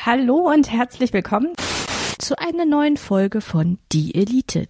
Hallo und herzlich willkommen zu einer neuen Folge von Die Elite.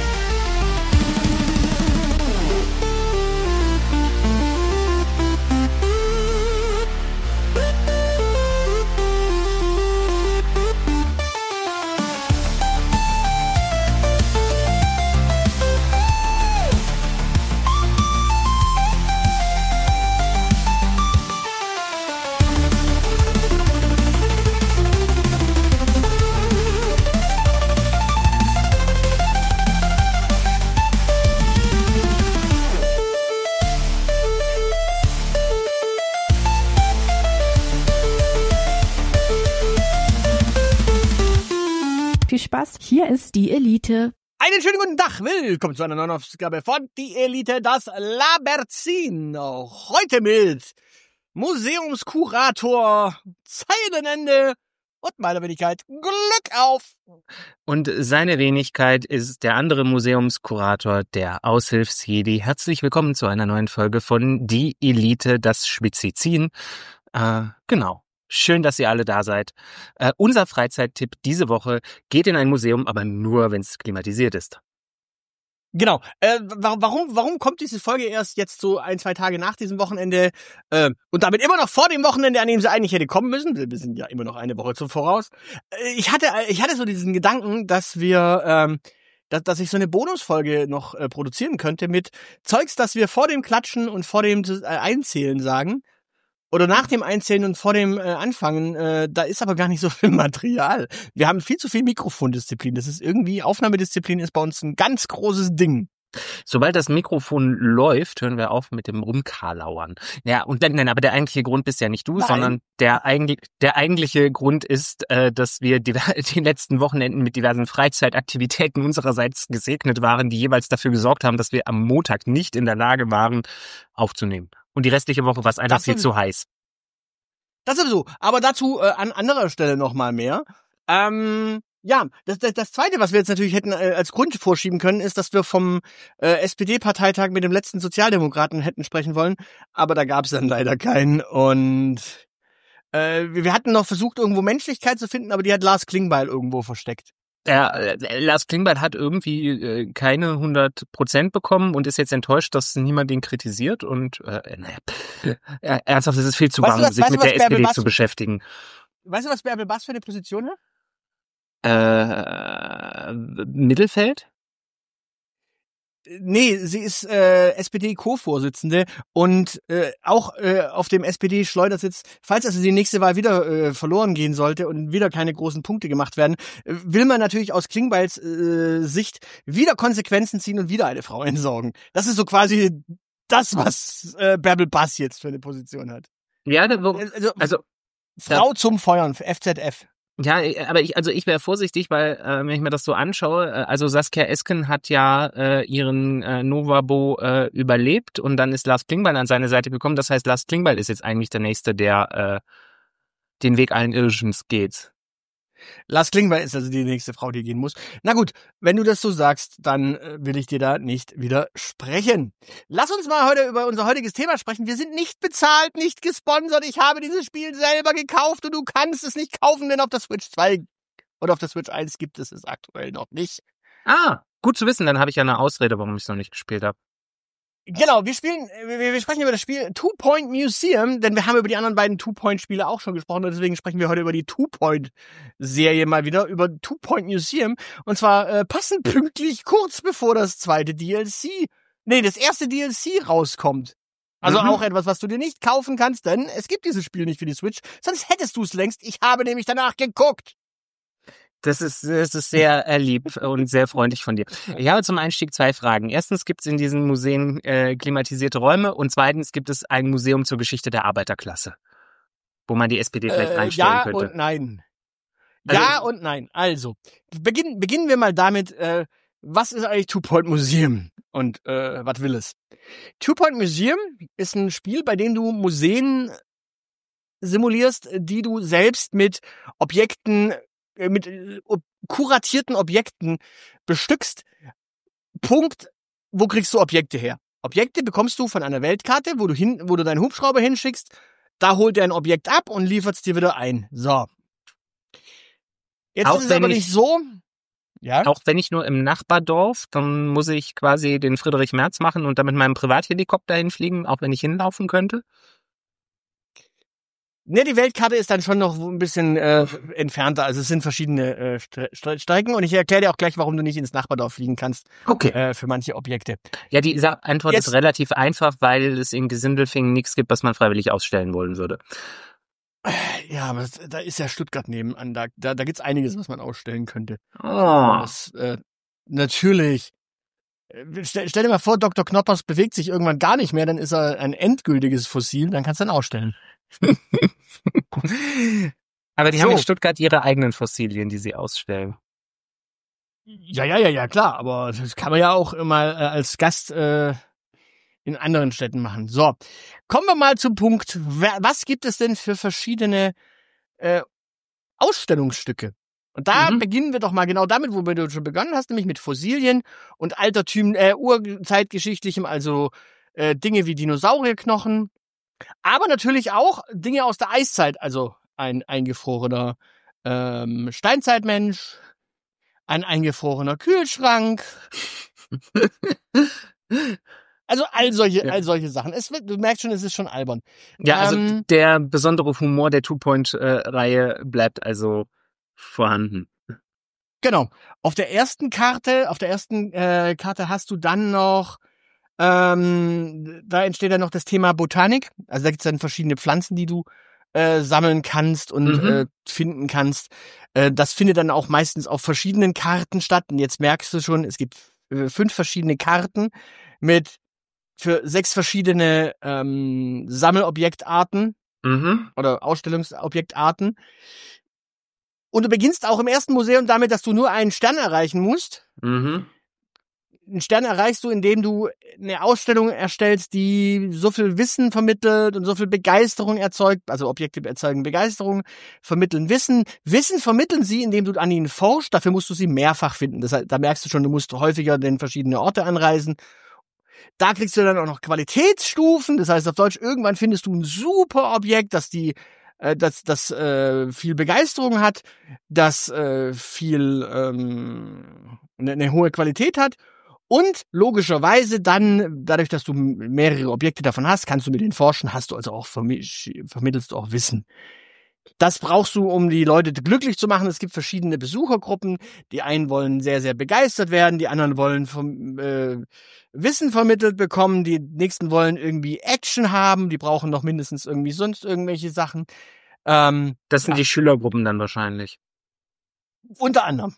Viel Spaß, hier ist Die Elite. Einen schönen guten Tag, willkommen zu einer neuen Ausgabe von Die Elite, das Laberzino. Heute mit Museumskurator, Zeilenende und meiner Wenigkeit Glück auf. Und seine Wenigkeit ist der andere Museumskurator, der Aushilfsjedi. Herzlich willkommen zu einer neuen Folge von Die Elite, das Schwitzizin. Genau. Schön, dass ihr alle da seid. Unser Freizeittipp diese Woche geht in ein Museum, aber nur, wenn es klimatisiert ist. Genau. Warum kommt diese Folge erst jetzt so 1-2 Tage nach diesem Wochenende und damit immer noch vor dem Wochenende, an dem sie eigentlich hätte kommen müssen? Wir sind ja immer noch eine Woche zum Voraus. Ich hatte so diesen Gedanken, dass dass ich so eine Bonusfolge noch produzieren könnte mit Zeugs, das wir vor dem Klatschen und vor dem Einzählen sagen. Oder nach dem Einzählen und vor dem Anfangen, da ist aber gar nicht so viel Material. Wir haben viel zu viel Mikrofondisziplin. Das ist irgendwie, Aufnahmedisziplin ist bei uns ein ganz großes Ding. Sobald das Mikrofon läuft, hören wir auf mit dem Rumkarlauern. Ja, und dann, aber der eigentliche Grund bist ja nicht du, sondern der eigentliche Grund ist, dass wir die letzten Wochenenden mit diversen Freizeitaktivitäten unsererseits gesegnet waren, die jeweils dafür gesorgt haben, dass wir am Montag nicht in der Lage waren, aufzunehmen. Und die restliche Woche war es einfach viel zu heiß. Das sowieso. Aber dazu an anderer Stelle nochmal mehr. Ja, das Zweite, was wir jetzt natürlich hätten als Grund vorschieben können, ist, dass wir vom SPD-Parteitag mit dem letzten Sozialdemokraten hätten sprechen wollen. Aber da gab es dann leider keinen. Und wir hatten noch versucht, irgendwo Menschlichkeit zu finden, aber die hat Lars Klingbeil irgendwo versteckt. Lars Klingbeil hat irgendwie keine 100% bekommen und ist jetzt enttäuscht, dass niemand ihn kritisiert. Und ernsthaft, es ist viel zu warm, sich mit der SPD zu beschäftigen. Weißt du, was Bärbel Bass für eine Position hat? Mittelfeld? Nee, sie ist SPD-Co-Vorsitzende und auch auf dem SPD-Schleudersitz, falls also die nächste Wahl wieder verloren gehen sollte und wieder keine großen Punkte gemacht werden, will man natürlich aus Klingbeils Sicht wieder Konsequenzen ziehen und wieder eine Frau entsorgen. Das ist so quasi das, was Bärbel Bass jetzt für eine Position hat. Ja, also Frau zum Feuern, FZF. Ja, aber ich wäre vorsichtig, weil wenn ich mir das so anschaue, also Saskia Esken hat ja ihren Novabo überlebt und dann ist Lars Klingbeil an seine Seite gekommen. Das heißt, Lars Klingbeil ist jetzt eigentlich der Nächste, der den Weg allen Irrsinns geht. Lars Klingbeil ist also die nächste Frau, die gehen muss. Na gut, wenn du das so sagst, dann will ich dir da nicht widersprechen. Lass uns mal heute über unser heutiges Thema sprechen. Wir sind nicht bezahlt, nicht gesponsert. Ich habe dieses Spiel selber gekauft und du kannst es nicht kaufen, denn auf der Switch 2 oder auf der Switch 1 gibt es aktuell noch nicht. Gut zu wissen, dann habe ich ja eine Ausrede, warum ich es noch nicht gespielt habe. Genau, wir sprechen über das Spiel Two Point Museum, denn wir haben über die anderen beiden Two-Point-Spiele auch schon gesprochen und deswegen sprechen wir heute über die Two-Point-Serie mal wieder, über Two Point Museum und zwar passend pünktlich kurz bevor das erste DLC rauskommt. Also auch etwas, was du dir nicht kaufen kannst, denn es gibt dieses Spiel nicht für die Switch, sonst hättest du es längst. Ich habe nämlich danach geguckt. Das ist sehr lieb und sehr freundlich von dir. Ich habe zum Einstieg 2 Fragen. Erstens, gibt es in diesen Museen klimatisierte Räume und zweitens gibt es ein Museum zur Geschichte der Arbeiterklasse, wo man die SPD vielleicht reinstellen könnte. Ja und nein. Ja und nein. Also, beginnen wir mal damit, was ist eigentlich Two Point Museum und was will es? Two Point Museum ist ein Spiel, bei dem du Museen simulierst, die du selbst mit kuratierten Objekten bestückst. Punkt, wo kriegst du Objekte her? Objekte bekommst du von einer Weltkarte, wo du deinen Hubschrauber hinschickst, da holt er ein Objekt ab und liefert es dir wieder ein. So. Jetzt Auch ist es wenn aber ich- nicht so. Ja. Auch wenn ich nur im Nachbardorf, dann muss ich quasi den Friedrich Merz machen und dann mit meinem Privathelikopter hinfliegen, auch wenn ich hinlaufen könnte. Ne, die Weltkarte ist dann schon noch ein bisschen entfernter. Also es sind verschiedene Strecken und ich erkläre dir auch gleich, warum du nicht ins Nachbardorf fliegen kannst Okay. für manche Objekte. Ja, die Antwort Jetzt- ist relativ einfach, weil es in Gesindelfingen nichts gibt, was man freiwillig ausstellen wollen würde. Ja, aber da ist ja Stuttgart nebenan. Da gibt's einiges, was man ausstellen könnte. Oh. Das, natürlich. Stell dir mal vor, Dr. Knoppers bewegt sich irgendwann gar nicht mehr, dann ist er ein endgültiges Fossil, dann kannst du ihn ausstellen. Aber die So. haben in Stuttgart ihre eigenen Fossilien, die sie ausstellen. Ja, klar, aber das kann man ja auch immer als Gast in anderen Städten machen. So, kommen wir mal zum Punkt. Was gibt es denn für verschiedene Ausstellungsstücke? Und da beginnen wir doch mal genau damit, wo du schon begonnen hast, nämlich mit Fossilien und urzeitgeschichtlichem, also Dinge wie Dinosaurierknochen, aber natürlich auch Dinge aus der Eiszeit, also ein eingefrorener Steinzeitmensch, ein eingefrorener Kühlschrank. Also all solche Sachen. Du merkst schon, es ist schon albern. Ja, also der besondere Humor der Two-Point-Reihe bleibt also vorhanden. Genau. Auf der ersten Karte hast du dann noch, da entsteht dann noch das Thema Botanik. Also da gibt's dann verschiedene Pflanzen, die du sammeln kannst und finden kannst. Das findet dann auch meistens auf verschiedenen Karten statt. Und jetzt merkst du schon, es gibt 5 verschiedene Karten für 6 verschiedene Sammelobjektarten oder Ausstellungsobjektarten. Und du beginnst auch im ersten Museum damit, dass du nur einen Stern erreichen musst. Einen Stern erreichst du, indem du eine Ausstellung erstellst, die so viel Wissen vermittelt und so viel Begeisterung erzeugt. Also Objekte erzeugen Begeisterung, vermitteln Wissen. Wissen vermitteln sie, indem du an ihnen forschst. Dafür musst du sie mehrfach finden. Da merkst du schon, du musst häufiger in verschiedene Orte anreisen. Da kriegst du dann auch noch Qualitätsstufen. Das heißt auf Deutsch, irgendwann findest du ein super Objekt, das viel Begeisterung hat, das viel eine hohe Qualität hat und logischerweise dann, dadurch, dass du mehrere Objekte davon hast, kannst du mit denen forschen, hast du also auch vermittelst du auch Wissen. Das brauchst du, um die Leute glücklich zu machen. Es gibt verschiedene Besuchergruppen. Die einen wollen sehr, sehr begeistert werden, die anderen wollen Wissen vermittelt bekommen, die nächsten wollen irgendwie Action haben, die brauchen noch mindestens irgendwie sonst irgendwelche Sachen. Das sind die Schülergruppen dann wahrscheinlich. Unter anderem.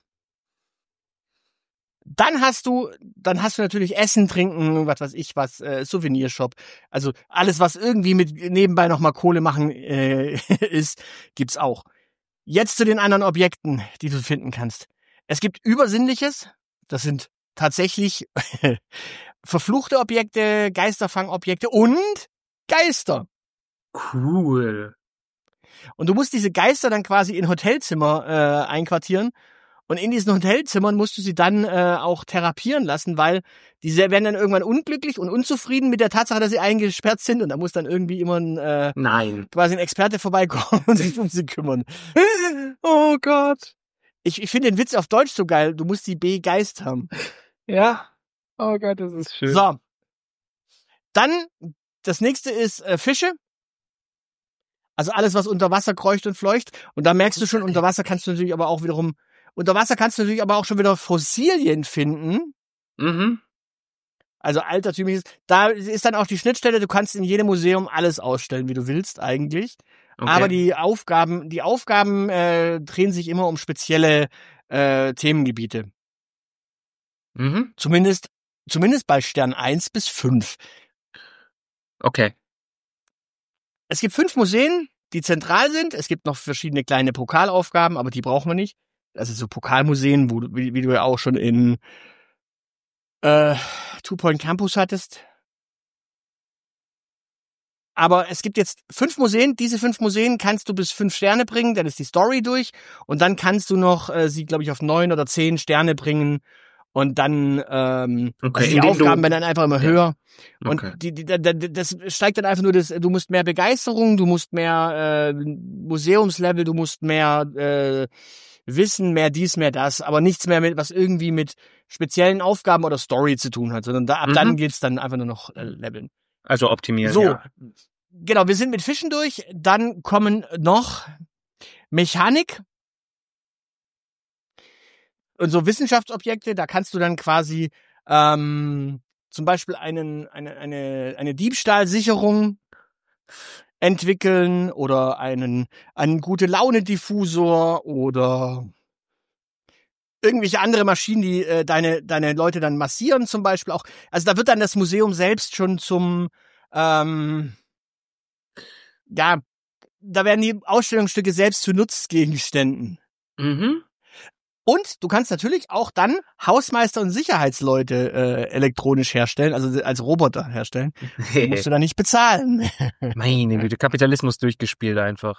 Dann hast du natürlich Essen, Trinken, was weiß ich was, Souvenirshop. Also alles, was irgendwie mit nebenbei nochmal Kohle machen ist, gibt's auch. Jetzt zu den anderen Objekten, die du finden kannst. Es gibt Übersinnliches, das sind tatsächlich verfluchte Objekte, Geisterfangobjekte und Geister. Cool. Und du musst diese Geister dann quasi in Hotelzimmer einquartieren. Und in diesen Hotelzimmern musst du sie dann auch therapieren lassen, weil die werden dann irgendwann unglücklich und unzufrieden mit der Tatsache, dass sie eingesperrt sind. Und da muss dann irgendwie immer quasi ein Experte vorbeikommen und sich um sie kümmern. Oh Gott. Ich finde den Witz auf Deutsch so geil. Du musst die Begeist haben. Ja. Oh Gott, das ist schön. So. Dann, das nächste ist Fische. Also alles, was unter Wasser kreucht und fleucht. Und da merkst du schon, unter Wasser kannst du natürlich aber auch schon wieder Fossilien finden. Also altertümliches. Da ist dann auch die Schnittstelle, du kannst in jedem Museum alles ausstellen, wie du willst eigentlich. Okay. Aber die Aufgaben drehen sich immer um spezielle Themengebiete. Zumindest bei Stern 1 bis 5. Okay. Es gibt 5 Museen, die zentral sind. Es gibt noch verschiedene kleine Pokalaufgaben, aber die brauchen wir nicht. Also so Pokalmuseen, wie du ja auch schon in Two Point Campus hattest. Aber es gibt jetzt 5 Museen. Diese 5 Museen kannst du bis 5 Sterne bringen, dann ist die Story durch. Und dann kannst du noch sie, glaube ich, auf 9 oder 10 Sterne bringen. Und dann also die Aufgaben werden dann einfach immer höher. Und das steigt dann einfach nur, du musst mehr Begeisterung, du musst mehr Museumslevel, du musst mehr Wissen, mehr dies, mehr das, aber nichts mehr mit, was irgendwie mit speziellen Aufgaben oder Story zu tun hat, sondern ab dann geht's dann einfach nur noch leveln. Also optimieren, So, ja. genau, wir sind mit Fischen durch, dann kommen noch Mechanik und so Wissenschaftsobjekte, da kannst du dann quasi zum Beispiel eine Diebstahlsicherung entwickeln oder einen Gute-Laune-Diffusor oder irgendwelche andere Maschinen, die deine Leute dann massieren zum Beispiel auch. Also da wird dann das Museum selbst schon zum da werden die Ausstellungsstücke selbst zu Nutzgegenständen. Mhm. Und du kannst natürlich auch dann Hausmeister und Sicherheitsleute elektronisch herstellen, also als Roboter herstellen. Die musst du dann nicht bezahlen. Meine Güte, Kapitalismus durchgespielt einfach.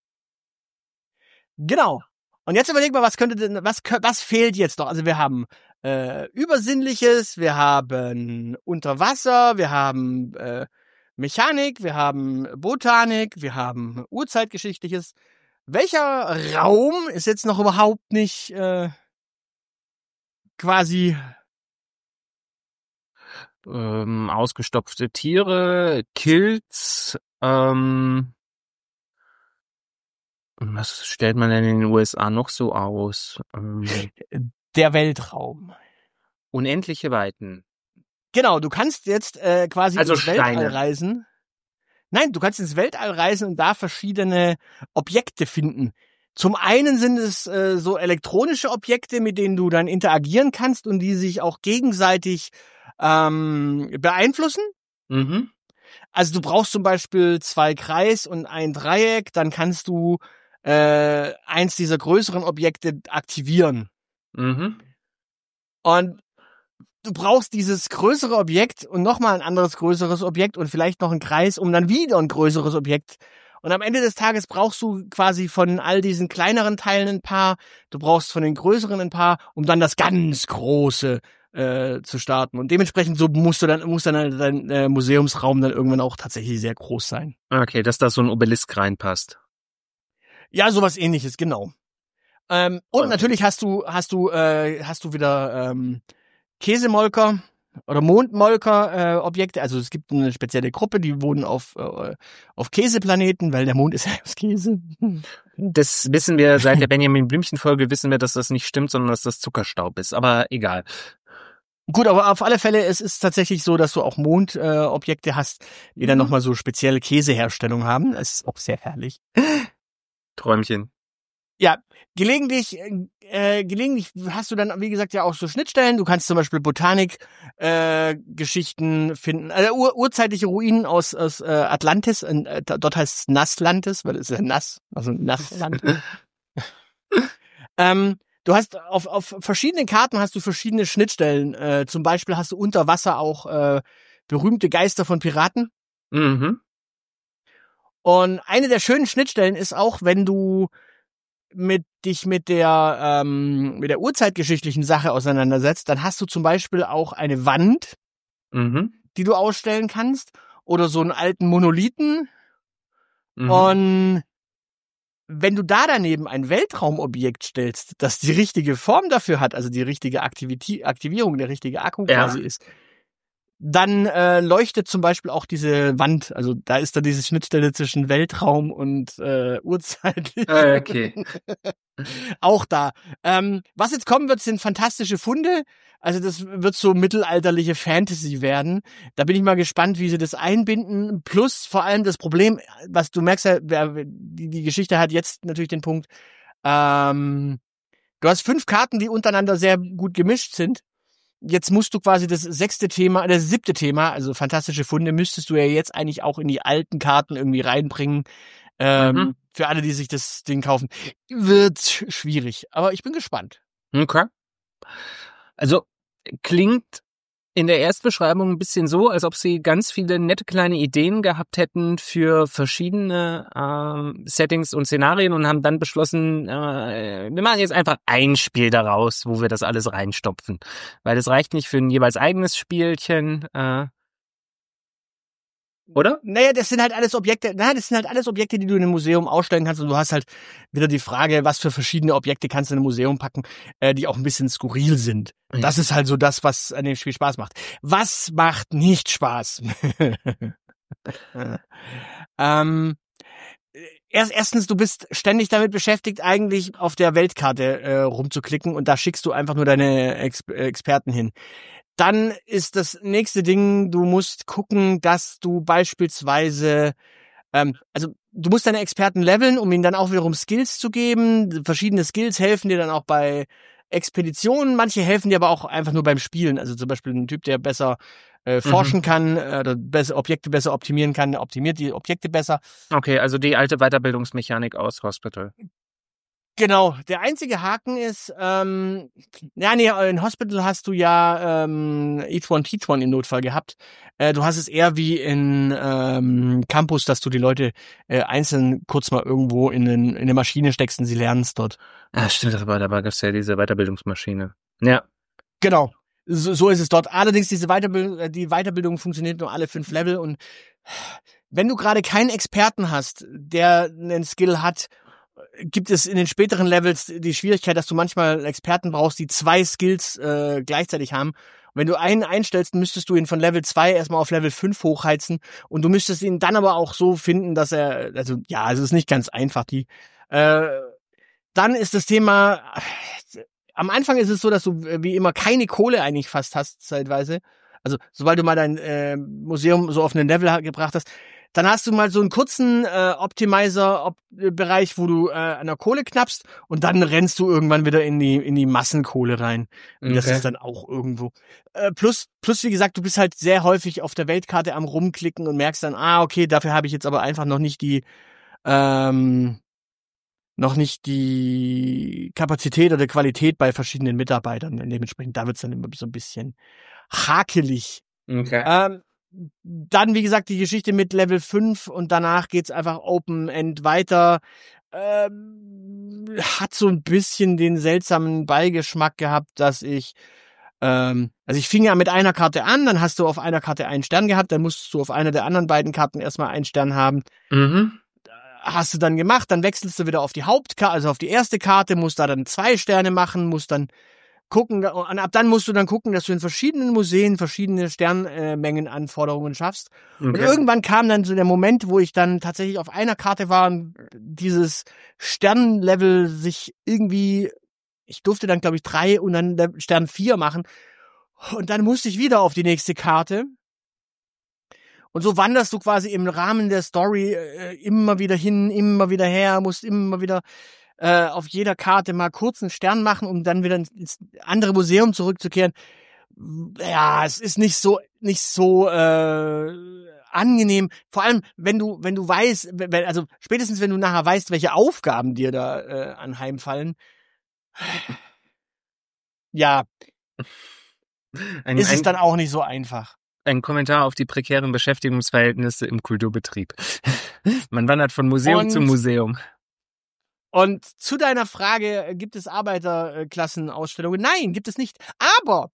Genau. Und jetzt überleg mal, was fehlt jetzt noch? Also wir haben Übersinnliches, wir haben Unterwasser, wir haben Mechanik, wir haben Botanik, wir haben Urzeitgeschichtliches. Welcher Raum ist jetzt noch überhaupt nicht quasi ausgestopfte Tiere, Kills, was stellt man denn in den USA noch so aus? der Weltraum? Unendliche Weiten. Genau, du kannst jetzt quasi Also ins Steine. Weltall reisen. Nein, du kannst ins Weltall reisen und da verschiedene Objekte finden. Zum einen sind es so elektronische Objekte, mit denen du dann interagieren kannst und die sich auch gegenseitig beeinflussen. Mhm. Also du brauchst zum Beispiel 2 Kreis und ein Dreieck, dann kannst du eins dieser größeren Objekte aktivieren. Mhm. Und du brauchst dieses größere Objekt und nochmal ein anderes größeres Objekt und vielleicht noch einen Kreis, um dann wieder ein größeres Objekt. Und am Ende des Tages brauchst du quasi von all diesen kleineren Teilen ein paar, du brauchst von den größeren ein paar, um dann das ganz Große zu starten. Und dementsprechend so muss dann dein Museumsraum dann irgendwann auch tatsächlich sehr groß sein. Okay, dass da so ein Obelisk reinpasst. Ja, sowas Ähnliches, genau. Und natürlich hast du wieder Käsemolker oder Mondmolker Objekte. Also es gibt eine spezielle Gruppe, die wohnen auf Käseplaneten, weil der Mond ist ja aus Käse. Das wissen wir seit der Benjamin Blümchen-Folge, wissen wir, dass das nicht stimmt, sondern dass das Zuckerstaub ist. Aber egal. Gut, aber auf alle Fälle, es ist tatsächlich so, dass du auch Mondobjekte hast, die dann nochmal so spezielle Käseherstellung haben. Das ist auch sehr herrlich. Träumchen. Ja, gelegentlich hast du dann, wie gesagt, ja auch so Schnittstellen. Du kannst zum Beispiel Botanik-Geschichten finden. Urzeitliche Ruinen aus Atlantis. Dort heißt es Nasslantis, weil es ist ja nass, also Nassland. Du hast auf verschiedenen Karten hast du verschiedene Schnittstellen. Zum Beispiel hast du unter Wasser auch berühmte Geister von Piraten. Mhm. Und eine der schönen Schnittstellen ist auch, wenn du dich mit der urzeitgeschichtlichen Sache auseinandersetzt, dann hast du zum Beispiel auch eine Wand, die du ausstellen kannst, oder so einen alten Monolithen. Und wenn du da daneben ein Weltraumobjekt stellst, das die richtige Form dafür hat, also die richtige Aktivierung, der richtige Akku quasi ist, dann leuchtet zum Beispiel auch diese Wand, also da ist dann diese Schnittstelle zwischen Weltraum und Urzeit. Okay. Auch da. Was jetzt kommen wird, sind fantastische Funde. Also das wird so mittelalterliche Fantasy werden. Da bin ich mal gespannt, wie sie das einbinden. Plus vor allem das Problem, was du merkst, ja, die Geschichte hat jetzt natürlich den Punkt, du hast 5 Karten, die untereinander sehr gut gemischt sind. Jetzt musst du quasi das 7. Thema, also fantastische Funde, müsstest du ja jetzt eigentlich auch in die alten Karten irgendwie reinbringen. Für alle, die sich das Ding kaufen. Wird schwierig, aber ich bin gespannt. Okay. Also klingt in der Erstbeschreibung ein bisschen so, als ob sie ganz viele nette kleine Ideen gehabt hätten für verschiedene Settings und Szenarien und haben dann beschlossen, wir machen jetzt einfach ein Spiel daraus, wo wir das alles reinstopfen. Weil das reicht nicht für ein jeweils eigenes Spielchen. Oder? Naja, das sind halt alles Objekte, die du in einem Museum ausstellen kannst und du hast halt wieder die Frage, was für verschiedene Objekte kannst du in ein Museum packen, die auch ein bisschen skurril sind. Und das ist halt so das, was an dem Spiel Spaß macht. Was macht nicht Spaß? Erstens, du bist ständig damit beschäftigt, eigentlich auf der Weltkarte rumzuklicken und da schickst du einfach nur deine Experten hin. Dann ist das nächste Ding, du musst gucken, dass du beispielsweise, also du musst deine Experten leveln, um ihnen dann auch wiederum Skills zu geben. Verschiedene Skills helfen dir dann auch bei Expeditionen, manche helfen dir aber auch einfach nur beim Spielen. Also zum Beispiel ein Typ, der besser forschen kann oder Objekte besser optimieren kann, optimiert die Objekte besser. Okay, also die alte Weiterbildungsmechanik aus Hospital. Genau, der einzige Haken ist, in Hospital hast du ja Each One Teach One im Notfall gehabt. Du hast es eher wie in Campus, dass du die Leute einzeln kurz mal irgendwo in eine Maschine steckst und sie lernen es dort. Ah, stimmt, aber da gab es ja diese Weiterbildungsmaschine. Ja. Genau, so ist es dort. Allerdings die Weiterbildung funktioniert nur alle 5 Level und wenn du gerade keinen Experten hast, der einen Skill hat, gibt es in den späteren Levels die Schwierigkeit, dass du manchmal Experten brauchst, die 2 Skills gleichzeitig haben. Und wenn du einen einstellst, müsstest du ihn von Level 2 erstmal auf Level 5 hochheizen und du müsstest ihn dann aber auch so finden, dass es ist nicht ganz einfach. Dann ist das Thema, am Anfang ist es so, dass du wie immer keine Kohle eigentlich fast hast, zeitweise. Also sobald du mal dein Museum so auf einen Level gebracht hast, dann hast du mal so einen kurzen Optimizer-Bereich, wo du an der Kohle knappst und dann rennst du irgendwann wieder in die Massenkohle rein. Und das ist dann auch irgendwo. Plus, wie gesagt, du bist halt sehr häufig auf der Weltkarte am Rumklicken und merkst dann, okay, dafür habe ich jetzt aber einfach noch nicht die Kapazität oder Qualität bei verschiedenen Mitarbeitern. Und dementsprechend, da wird's dann immer so ein bisschen hakelig. Okay. Dann, wie gesagt, die Geschichte mit Level 5 und danach geht's einfach Open End weiter. Hat so ein bisschen den seltsamen Beigeschmack gehabt, dass ich fing ja mit einer Karte an, dann hast du auf einer Karte einen Stern gehabt, dann musst du auf einer der anderen beiden Karten erstmal einen Stern haben. Mhm. Hast du dann gemacht, dann wechselst du wieder auf die Hauptkarte, also auf die erste Karte, musst da dann 2 Sterne machen, musst dann gucken, und ab dann musst du dann gucken, dass du in verschiedenen Museen verschiedene Sternmengenanforderungen schaffst. Okay. Und irgendwann kam dann so der Moment, wo ich dann tatsächlich auf einer Karte war und dieses Sternlevel sich irgendwie, ich durfte dann glaube ich 3 und dann Stern 4 machen. Und dann musste ich wieder auf die nächste Karte. Und so wanderst du quasi im Rahmen der Story immer wieder hin, immer wieder her, musst immer wieder auf jeder Karte mal kurz einen Stern machen, um dann wieder ins andere Museum zurückzukehren. Ja, es ist nicht so angenehm. Vor allem, wenn du weißt, spätestens wenn du nachher weißt, welche Aufgaben dir da anheimfallen. Ja, ist es dann auch nicht so einfach. Ein Kommentar auf die prekären Beschäftigungsverhältnisse im Kulturbetrieb. Man wandert von Museum zu Museum. Und zu deiner Frage, gibt es Arbeiterklassenausstellungen? Nein, gibt es nicht. Aber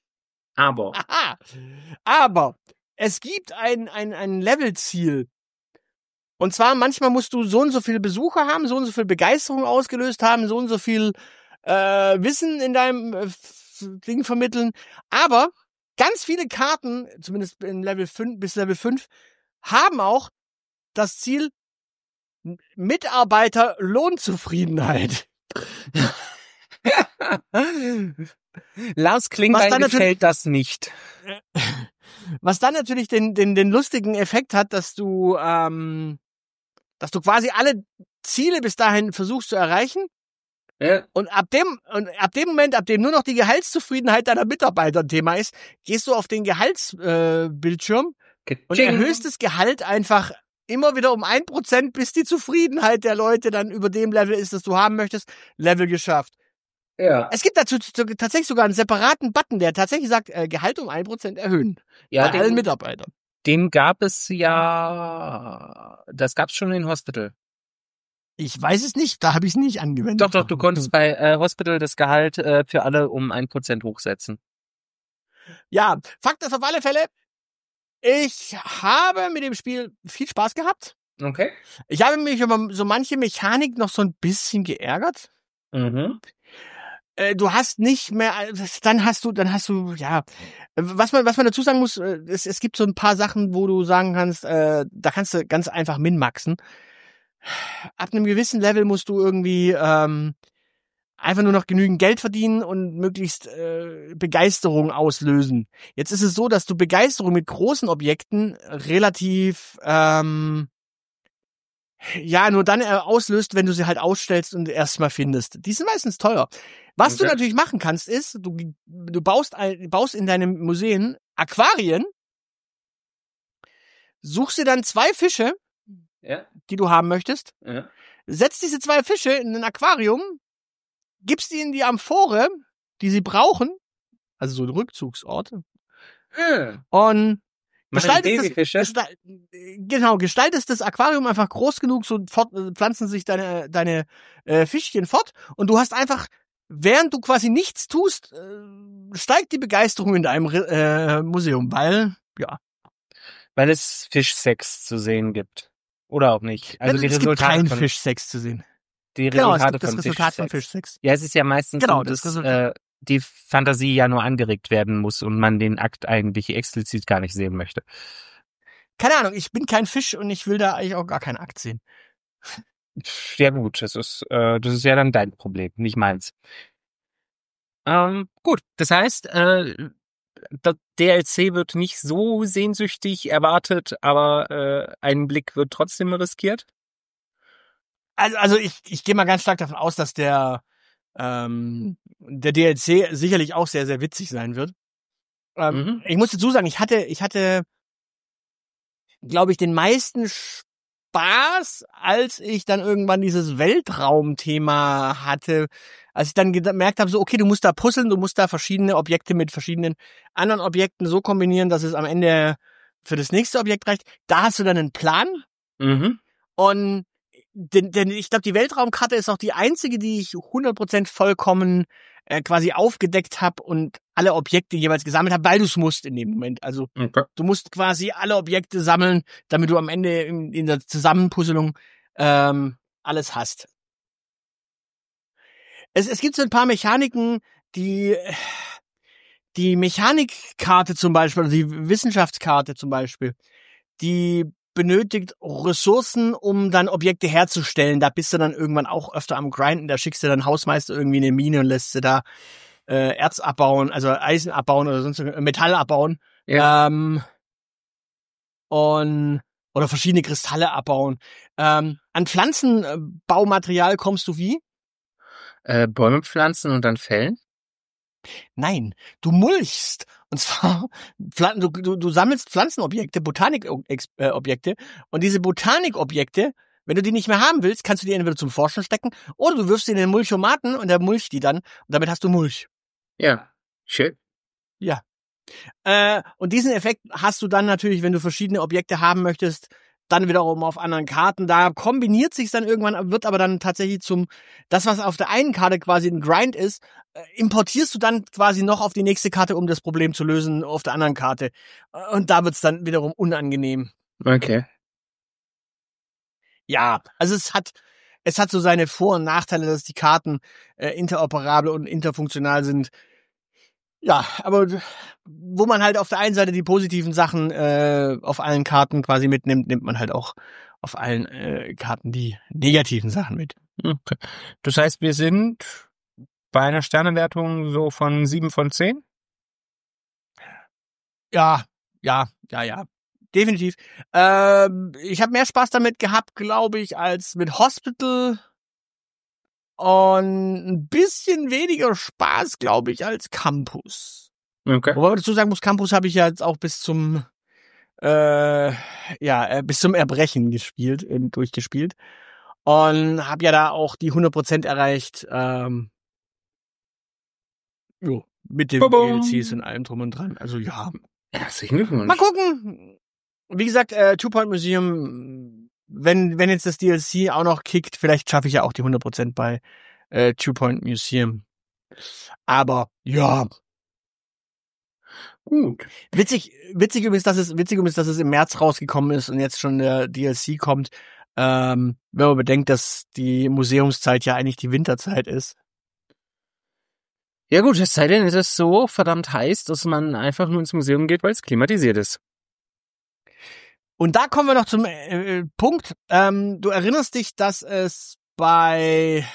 es gibt ein Levelziel. Und zwar manchmal musst du so und so viele Besucher haben, so und so viel Begeisterung ausgelöst haben, so und so viel Wissen in deinem Ding vermitteln. Aber ganz viele Karten, zumindest in Level 5 bis Level 5, haben auch das Ziel Mitarbeiter-Lohnzufriedenheit. Lars Klingbein gefällt das nicht. Was dann natürlich den lustigen Effekt hat, dass du quasi alle Ziele bis dahin versuchst zu erreichen. Ja. Und ab dem Moment, ab dem nur noch die Gehaltszufriedenheit deiner Mitarbeiter ein Thema ist, gehst du auf den Gehaltsbildschirm und erhöhst das Gehalt einfach immer wieder um 1%, bis die Zufriedenheit der Leute dann über dem Level ist, das du haben möchtest, Level geschafft. Ja. Es gibt dazu tatsächlich sogar einen separaten Button, der tatsächlich sagt, Gehalt um 1% erhöhen. Ja, bei allen Mitarbeitern. Den gab es ja, das gab es schon in Hospital. Ich weiß es nicht, da habe ich es nicht angewendet. Doch, du konntest bei Hospital das Gehalt für alle um 1% hochsetzen. Ja, Fakt ist auf alle Fälle, Ich habe mit dem Spiel viel Spaß gehabt. Okay. Ich habe mich über so manche Mechanik noch so ein bisschen geärgert. Mhm. Du hast nicht mehr, dann hast du, ja, was man dazu sagen muss, es gibt so ein paar Sachen, wo du sagen kannst, da kannst du ganz einfach minmaxen. Ab einem gewissen Level musst du irgendwie einfach nur noch genügend Geld verdienen und möglichst Begeisterung auslösen. Jetzt ist es so, dass du Begeisterung mit großen Objekten relativ nur dann auslöst, wenn du sie halt ausstellst und erstmal findest. Die sind meistens teuer. Was du natürlich machen kannst, ist, du baust in deinem Museum Aquarien, suchst dir dann 2 Fische, die du haben möchtest, setzt diese 2 Fische in ein Aquarium, gibst ihnen die Amphore, die sie brauchen, also so ein Rückzugsort, und gestaltest das Aquarium einfach groß genug, so pflanzen sich deine Fischchen fort und du hast einfach, während du quasi nichts tust, steigt die Begeisterung in deinem Museum, weil es Fischsex zu sehen gibt. Oder auch nicht. Also die es gibt keinen Fischsex zu sehen. Die Resultate das Resultat von Fischsex. Ja, es ist ja meistens so, dass die Fantasie ja nur angeregt werden muss und man den Akt eigentlich explizit gar nicht sehen möchte. Keine Ahnung, ich bin kein Fisch und ich will da eigentlich auch gar keinen Akt sehen. Ja gut, das ist ja dann dein Problem, nicht meins. Gut, das heißt, das DLC wird nicht so sehnsüchtig erwartet, aber ein Blick wird trotzdem riskiert. Also ich gehe mal ganz stark davon aus, dass der DLC sicherlich auch sehr, sehr witzig sein wird. Ich muss dazu sagen, ich hatte, glaube ich, den meisten Spaß, als ich dann irgendwann dieses Weltraumthema hatte, als ich dann gemerkt habe, so okay, du musst da puzzeln, du musst da verschiedene Objekte mit verschiedenen anderen Objekten so kombinieren, dass es am Ende für das nächste Objekt reicht. Da hast du dann einen Plan. Und denn ich glaube, die Weltraumkarte ist auch die einzige, die ich 100% vollkommen quasi aufgedeckt habe und alle Objekte jeweils gesammelt habe, weil du es musst in dem Moment. Also du musst quasi alle Objekte sammeln, damit du am Ende in der Zusammenpuzzelung alles hast. Es gibt so ein paar Mechaniken, die Mechanikkarte zum Beispiel, also die Wissenschaftskarte zum Beispiel, die benötigt Ressourcen, um dann Objekte herzustellen. Da bist du dann irgendwann auch öfter am Grinden. Da schickst du dann Hausmeister irgendwie in eine Mine und lässt sie da Erz abbauen, also Eisen abbauen oder sonst Metall abbauen. Ja. Oder verschiedene Kristalle abbauen. An Pflanzenbaumaterial kommst du wie? Bäume pflanzen und dann fällen? Nein, du mulchst. Und zwar, du sammelst Pflanzenobjekte, Botanikobjekte. Und diese Botanikobjekte, wenn du die nicht mehr haben willst, kannst du die entweder zum Forschen stecken oder du wirfst sie in den Mulchomaten und der mulcht die dann. Und damit hast du Mulch. Ja, schön. Ja. Und diesen Effekt hast du dann natürlich, wenn du verschiedene Objekte haben möchtest, dann wiederum auf anderen Karten. Da kombiniert sich's dann irgendwann, wird aber dann tatsächlich das, was auf der einen Karte quasi ein Grind ist, importierst du dann quasi noch auf die nächste Karte, um das Problem zu lösen auf der anderen Karte. Und da wird's dann wiederum unangenehm. Okay. Ja, also es hat so seine Vor- und Nachteile, dass die Karten interoperabel und interfunktional sind. Ja, aber wo man halt auf der einen Seite die positiven Sachen auf allen Karten quasi mitnimmt, nimmt man halt auch auf allen Karten die negativen Sachen mit. Okay. Das heißt, wir sind bei einer Sternewertung so von 7 von 10? Ja. Definitiv. Ich habe mehr Spaß damit gehabt, glaube ich, als mit Hospital. Und ein bisschen weniger Spaß, glaube ich, als Campus. Okay. Wobei man dazu sagen muss, Campus habe ich ja jetzt auch bis zum Erbrechen durchgespielt. Und habe ja da auch die 100% erreicht, mit den DLCs und allem drum und dran. Also ja. Herzlichen Glückwunsch. Mal gucken. Wie gesagt, Two Point Museum, wenn jetzt das DLC auch noch kickt, vielleicht schaffe ich ja auch die 100% bei Two Point Museum. Aber ja. Gut. Witzig übrigens, dass es im März rausgekommen ist und jetzt schon der DLC kommt. Wenn man bedenkt, dass die Museumszeit ja eigentlich die Winterzeit ist. Ja gut, es sei denn, es ist so verdammt heiß, dass man einfach nur ins Museum geht, weil es klimatisiert ist. Und da kommen wir noch zum Punkt. Du erinnerst dich, dass es bei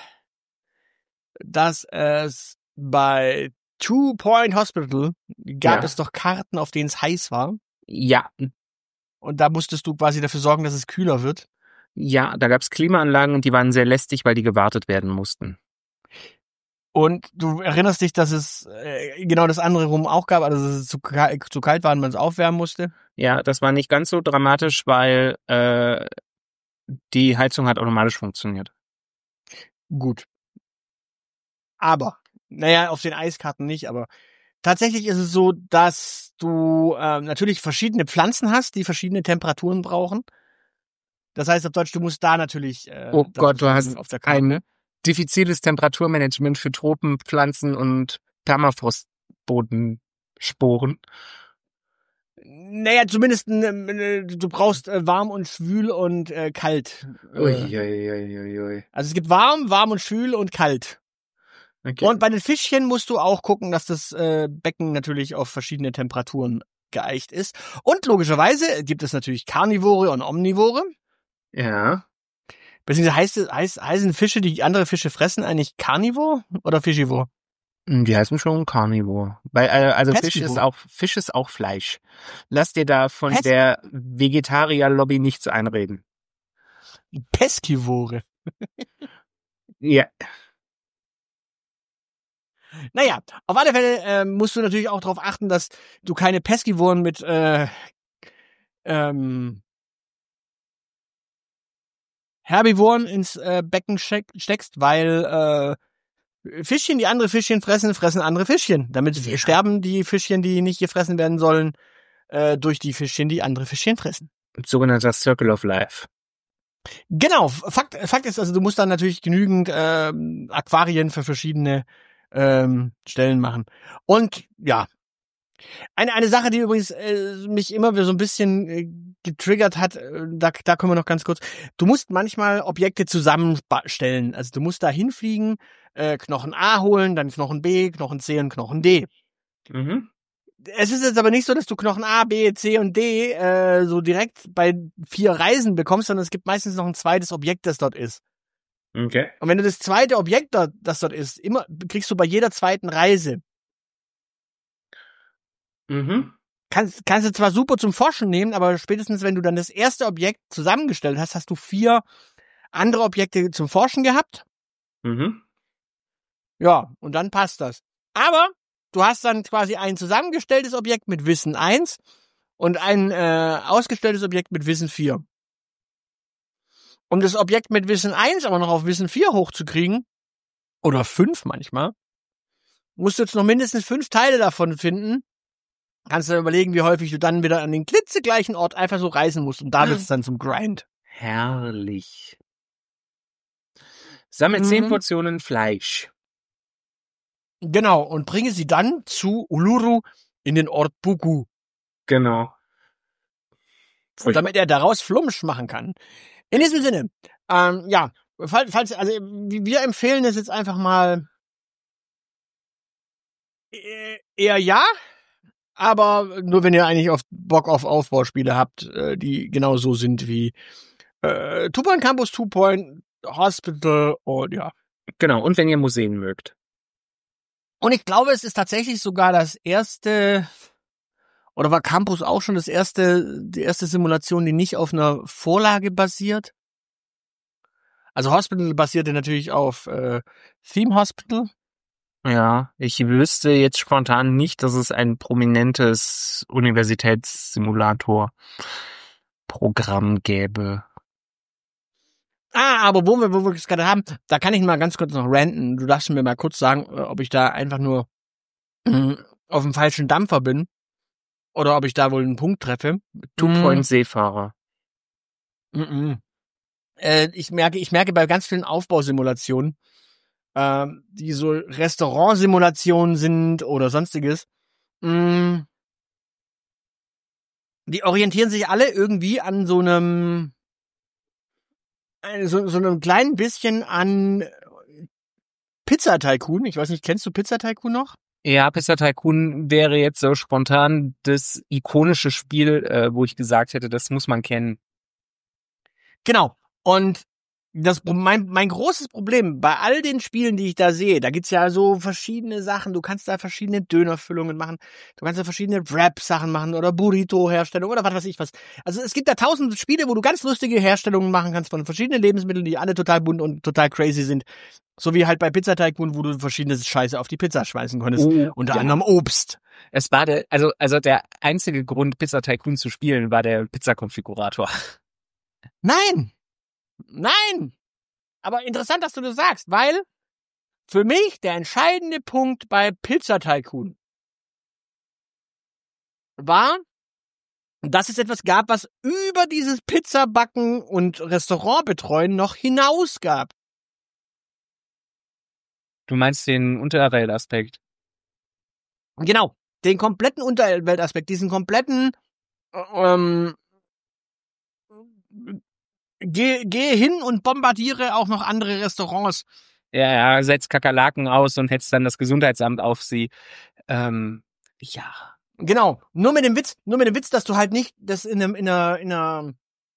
Two Point Hospital gab es doch Karten, auf denen es heiß war. Ja. Und da musstest du quasi dafür sorgen, dass es kühler wird. Ja, da gab's Klimaanlagen und die waren sehr lästig, weil die gewartet werden mussten. Und du erinnerst dich, dass es genau das andere rum auch gab, also dass es zu kalt war und man es aufwärmen musste? Ja, das war nicht ganz so dramatisch, weil die Heizung hat automatisch funktioniert. Gut. Aber, naja, auf den Eiskarten nicht, aber tatsächlich ist es so, dass du natürlich verschiedene Pflanzen hast, die verschiedene Temperaturen brauchen. Das heißt auf Deutsch, du musst da natürlich Oh Gott, du hast auf der Karte. ein diffiziles Temperaturmanagement für Tropenpflanzen und Permafrostbodensporen. Naja, zumindest du brauchst warm und schwül und kalt. Uiuiuiui. Also es gibt warm und schwül und kalt. Okay. Und bei den Fischchen musst du auch gucken, dass das Becken natürlich auf verschiedene Temperaturen geeicht ist. Und logischerweise gibt es natürlich Karnivore und Omnivore. Ja. Beziehungsweise heißen Fische, die andere Fische fressen, eigentlich Carnivore oder Fischivore? Die heißen schon Carnivore. Also Pescivore. Fisch ist auch Fleisch. Lass dir da von Pes- der Vegetarier-Lobby nichts einreden. Pescivore. Ja. Naja, auf alle Fälle musst du natürlich auch darauf achten, dass du keine Pescivoren mit Herbivoren ins Becken steckst, weil Fischchen, die andere Fischchen fressen andere Fischchen. Damit sterben die Fischchen, die nicht gefressen werden sollen, durch die Fischchen, die andere Fischchen fressen. Sogenannter Circle of Life. Genau, Fakt ist also, du musst dann natürlich genügend Aquarien für verschiedene Stellen machen. Und ja, eine Sache, die übrigens mich immer so ein bisschen getriggert hat, da kommen wir noch ganz kurz. Du musst manchmal Objekte zusammenstellen. Also du musst da hinfliegen, Knochen A holen, dann Knochen B, Knochen C und Knochen D. Mhm. Es ist jetzt aber nicht so, dass du Knochen A, B, C und D so direkt bei 4 Reisen bekommst, sondern es gibt meistens noch ein zweites Objekt, das dort ist. Okay. Und wenn du das zweite Objekt, das dort ist, immer kriegst du bei jeder zweiten Reise. Mhm. Kannst du zwar super zum Forschen nehmen, aber spätestens wenn du dann das erste Objekt zusammengestellt hast, hast du 4 andere Objekte zum Forschen gehabt. Mhm. Ja, und dann passt das. Aber du hast dann quasi ein zusammengestelltes Objekt mit Wissen 1 und ein ausgestelltes Objekt mit Wissen 4. Um das Objekt mit Wissen 1 aber noch auf Wissen 4 hochzukriegen, oder 5 manchmal, musst du jetzt noch mindestens 5 Teile davon finden. Kannst du überlegen, wie häufig du dann wieder an den klitzegleichen Ort einfach so reisen musst. Und da wird's dann zum Grind. Herrlich. Sammel 10 Portionen Fleisch. Genau, und bringe sie dann zu Uluru in den Ort Buku. Genau. Und damit er daraus Flumsch machen kann. In diesem Sinne, ja, falls, also wir empfehlen es jetzt einfach mal eher ja, aber nur wenn ihr eigentlich Bock auf Aufbauspiele habt, die genau so sind wie Two Point Campus, Two Point Hospital und ja. Genau, und wenn ihr Museen mögt. Und ich glaube, es ist tatsächlich sogar das erste, oder war Campus auch schon die erste Simulation, die nicht auf einer Vorlage basiert? Also Hospital basierte natürlich auf Theme Hospital. Ja, ich wüsste jetzt spontan nicht, dass es ein prominentes Universitätssimulator-Programm gäbe. Aber wo wir es gerade haben, da kann ich mal ganz kurz noch ranten. Du darfst mir mal kurz sagen, ob ich da einfach nur auf dem falschen Dampfer bin oder ob ich da wohl einen Punkt treffe. Two-Point-Seefahrer. Ich merke bei ganz vielen Aufbausimulationen, die so Restaurantsimulationen sind oder sonstiges, die orientieren sich alle irgendwie an so einem kleinen bisschen an Pizza Tycoon. Ich weiß nicht, kennst du Pizza Tycoon noch? Ja, Pizza Tycoon wäre jetzt so spontan das ikonische Spiel, wo ich gesagt hätte, das muss man kennen. Genau. Und mein großes Problem bei all den Spielen, die ich da sehe, da gibt's ja so verschiedene Sachen. Du kannst da verschiedene Dönerfüllungen machen. Du kannst da verschiedene Wrap-Sachen machen oder Burrito-Herstellung oder was weiß ich was. Also es gibt da 1000 Spiele, wo du ganz lustige Herstellungen machen kannst von verschiedenen Lebensmitteln, die alle total bunt und total crazy sind. So wie halt bei Pizza Tycoon, wo du verschiedene Scheiße auf die Pizza schmeißen konntest. Unter anderem Obst. Es war der einzige Grund, Pizza Tycoon zu spielen, war der Pizzakonfigurator. Nein! Aber interessant, dass du das sagst, weil für mich der entscheidende Punkt bei Pizza Tycoon war, dass es etwas gab, was über dieses Pizzabacken und Restaurantbetreuen noch hinaus gab. Du meinst den Unterweltaspekt? Genau, den kompletten Unterweltaspekt, diesen kompletten Gehe hin und bombardiere auch noch andere Restaurants. Ja, setzt Kakerlaken aus und hetzt dann das Gesundheitsamt auf sie. Ja. Genau. Nur mit dem Witz, dass du halt nicht das in einer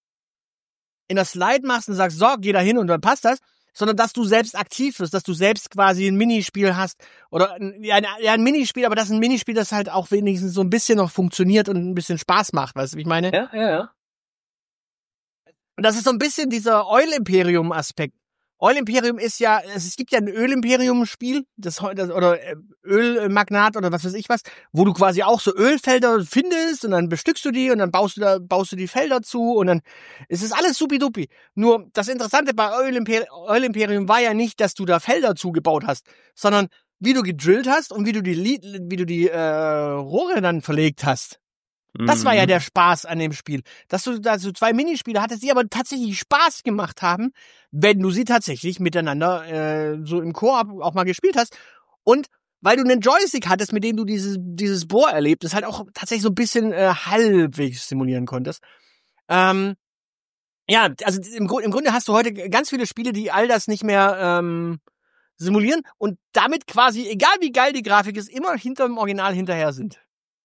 Slide machst und sagst, so, geh da hin und dann passt das, sondern dass du selbst aktiv wirst, dass du selbst quasi ein Minispiel hast oder ein Minispiel, aber das ist ein Minispiel, das halt auch wenigstens so ein bisschen noch funktioniert und ein bisschen Spaß macht, weißt du, wie ich meine? Ja. Und das ist so ein bisschen dieser Oil-Imperium-Aspekt. Oil-Imperium ist ja, es gibt ja ein Öl-Imperium-Spiel, oder Ölmagnat oder was weiß ich was, wo du quasi auch so Ölfelder findest und dann bestückst du die und dann baust du die Felder zu und dann ist es alles supidupi. Nur das Interessante bei Oil-Imperium war ja nicht, dass du da Felder zugebaut hast, sondern wie du gedrillt hast und wie du die Rohre dann verlegt hast. Das war ja der Spaß an dem Spiel. Dass du da so 2 Minispiele hattest, die aber tatsächlich Spaß gemacht haben, wenn du sie tatsächlich miteinander so im Koop auch mal gespielt hast. Und weil du einen Joystick hattest, mit dem du dieses Bohrerlebnis halt auch tatsächlich so ein bisschen halbwegs simulieren konntest. Ja, also im Grunde hast du heute ganz viele Spiele, die all das nicht mehr simulieren und damit quasi, egal wie geil die Grafik ist, immer hinter dem Original hinterher sind.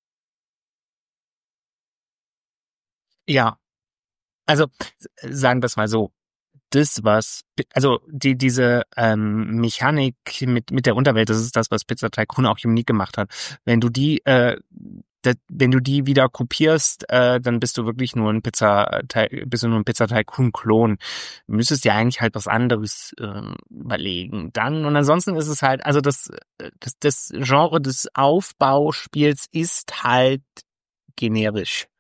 Ja, also sagen wir es mal so, diese Mechanik mit der Unterwelt, das ist das, was Pizza Tycoon auch unique gemacht hat. Wenn du die wieder kopierst, dann bist du wirklich nur ein Pizza Tycoon-Klon. Du müsstest dir eigentlich halt was anderes überlegen. Und ansonsten ist es halt, also das Genre des Aufbauspiels ist halt generisch.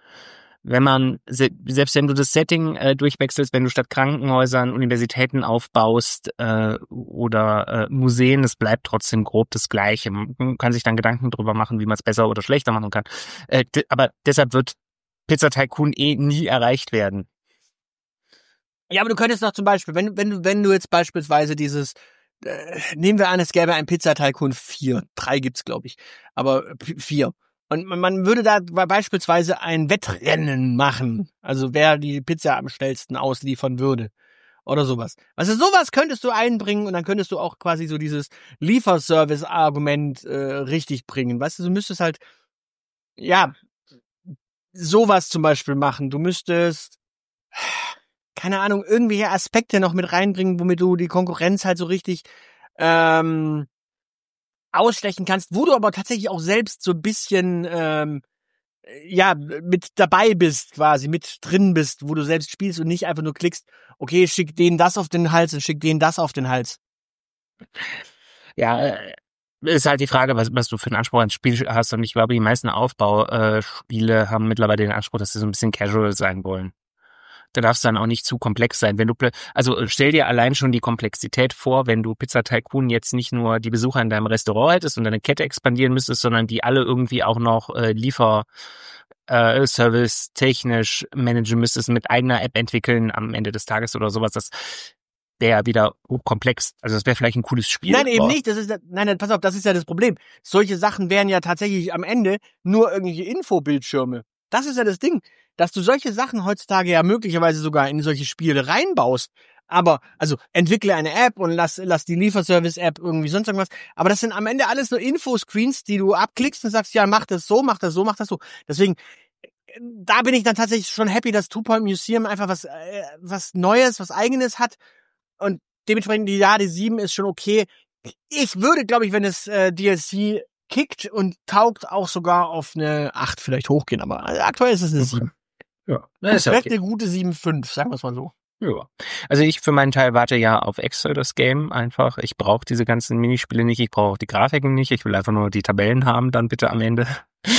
Selbst wenn du das Setting durchwechselst, wenn du statt Krankenhäusern Universitäten aufbaust oder Museen, es bleibt trotzdem grob das Gleiche. Man kann sich dann Gedanken drüber machen, wie man es besser oder schlechter machen kann. Aber deshalb wird Pizza Tycoon nie erreicht werden. Ja, aber du könntest doch zum Beispiel, wenn du jetzt beispielsweise dieses nehmen wir an, es gäbe ein Pizza Tycoon 4. 3 gibt's, glaube ich, aber 4. Und man würde da beispielsweise ein Wettrennen machen. Also wer die Pizza am schnellsten ausliefern würde. Oder sowas. Also sowas könntest du einbringen und dann könntest du auch quasi so dieses Lieferservice-Argument richtig bringen. Weißt du, du müsstest halt, ja, sowas zum Beispiel machen. Du müsstest, keine Ahnung, irgendwelche Aspekte noch mit reinbringen, womit du die Konkurrenz halt so richtig ausstechen kannst, wo du aber tatsächlich auch selbst so ein bisschen mit dabei bist, quasi mit drin bist, wo du selbst spielst und nicht einfach nur klickst, okay, schick denen das auf den Hals und schick denen das auf den Hals. Ja, ist halt die Frage, was du für einen Anspruch ans Spiel hast, und ich glaube, die meisten Aufbauspiele haben mittlerweile den Anspruch, dass sie so ein bisschen casual sein wollen. Da darf es dann auch nicht zu komplex sein. Also stell dir allein schon die Komplexität vor, wenn du Pizza Tycoon jetzt nicht nur die Besucher in deinem Restaurant hättest und deine Kette expandieren müsstest, sondern die alle irgendwie auch noch Lieferservice technisch managen müsstest, mit eigener App entwickeln am Ende des Tages oder sowas. Das wäre wieder hochkomplex. Also das wäre vielleicht ein cooles Spiel. Nein, eben nicht. Nein, pass auf, das ist ja das Problem. Solche Sachen wären ja tatsächlich am Ende nur irgendwelche Infobildschirme. das ist ja das Ding, dass du solche Sachen heutzutage ja möglicherweise sogar in solche Spiele reinbaust. Aber, also, entwickle eine App und lass die Lieferservice-App irgendwie sonst irgendwas. Aber das sind am Ende alles nur Infoscreens, die du abklickst und sagst, ja, mach das so, mach das so, mach das so. Deswegen, da bin ich dann tatsächlich schon happy, dass Two Point Museum einfach was Neues, was Eigenes hat. Und dementsprechend, die 7 ist schon okay. Ich würde, glaube ich, wenn es DLC kickt und taugt, auch sogar auf eine 8 vielleicht hochgehen. Aber aktuell ist es eine 7. Ja, das ist ja Vielleicht okay. eine gute 7,5, sagen wir es mal so. Ja. Also ich für meinen Teil warte ja auf Exodus Game einfach. Ich brauche diese ganzen Minispiele nicht, ich brauche auch die Grafiken nicht, ich will einfach nur die Tabellen haben dann bitte am Ende.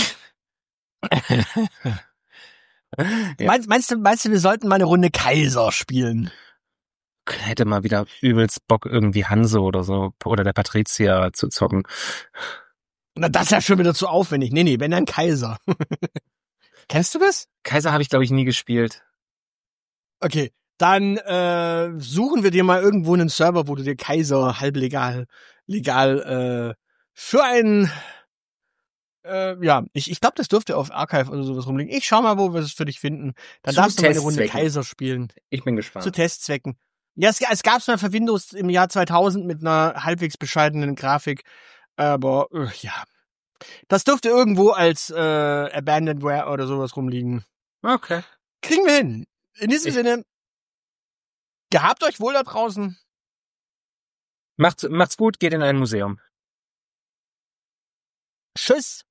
Ja. Meinst du, wir sollten mal eine Runde Kaiser spielen? Hätte mal wieder übelst Bock, irgendwie Hanse oder so oder der Patrizier zu zocken. Na, das ist ja schon wieder zu aufwendig. Nee, wenn dann Kaiser. Kennst du das? Kaiser habe ich, glaube ich, nie gespielt. Okay, dann suchen wir dir mal irgendwo einen Server, wo du dir Kaiser halblegal für einen ich glaube, das dürfte auf Archive oder sowas rumliegen. Ich schau mal, wo wir es für dich finden. Dann darfst du mal eine Runde Kaiser spielen. Ich bin gespannt. Zu Testzwecken. Ja, es gab's mal für Windows im Jahr 2000 mit einer halbwegs bescheidenen Grafik. Aber, ja. Das dürfte irgendwo als Abandonware oder sowas rumliegen. Okay. Kriegen wir hin. In diesem Sinne, gehabt euch wohl da draußen. Macht's gut, geht in ein Museum. Tschüss.